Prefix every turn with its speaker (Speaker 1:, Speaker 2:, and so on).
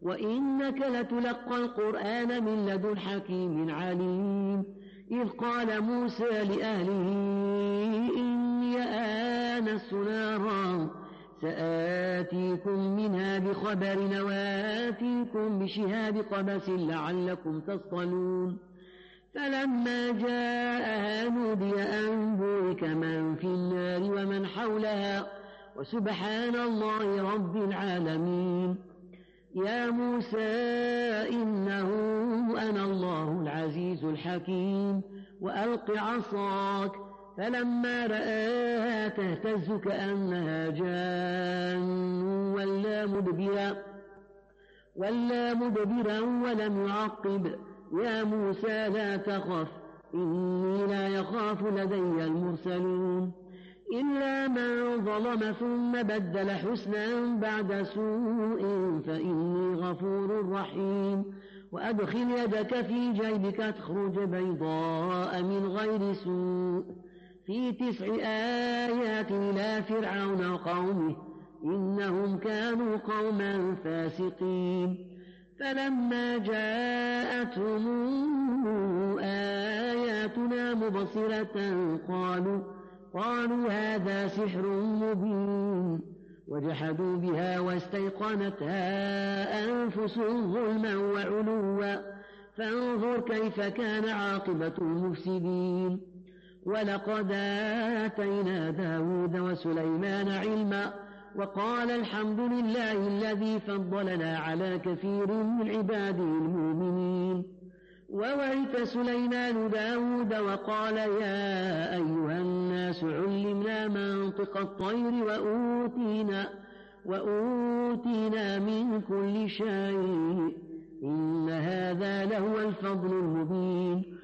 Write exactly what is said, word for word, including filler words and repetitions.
Speaker 1: وإنك لتلقى القرآن من لدن حكيم عليم إذ قال موسى لأهله إني آنست نارا سآتيكم منها بخبر وآتيكم بشهاب قبس لعلكم تصطلون فلما جاءها نودي أن بورك من في النار ومن حولها وسبحان الله رب العالمين يا موسى إنه أنا الله العزيز الحكيم وألق عصاك فلما رآها تهتز كأنها جان ولا مدبرا ولا مدبرا ولم يعقب يا موسى لا تخف إني لا يخاف لدي المرسلون إلا من ظلم ثم بدل حسنا بعد سوء فإني غفور رحيم وأدخل يدك في جيبك تخرج بيضاء من غير سوء في تسع آيات إلى فرعون وقومه إنهم كانوا قوما فاسقين فلما جاءتهم آياتنا مبصرة قالوا قالوا هذا سحر مبين وجحدوا بها واستيقنتها أنفسهم ظلما وعلوا فانظر كيف كان عاقبة المفسدين ولقد آتينا داود وسليمان علما وقال الحمد لله الذي فضلنا على كثير من عباده المؤمنين وورث سليمان داود وقال يا أيها الناس علمنا منطق الطير وأوتينا, وأوتينا من كل شيء إن هذا لهو الفضل المبين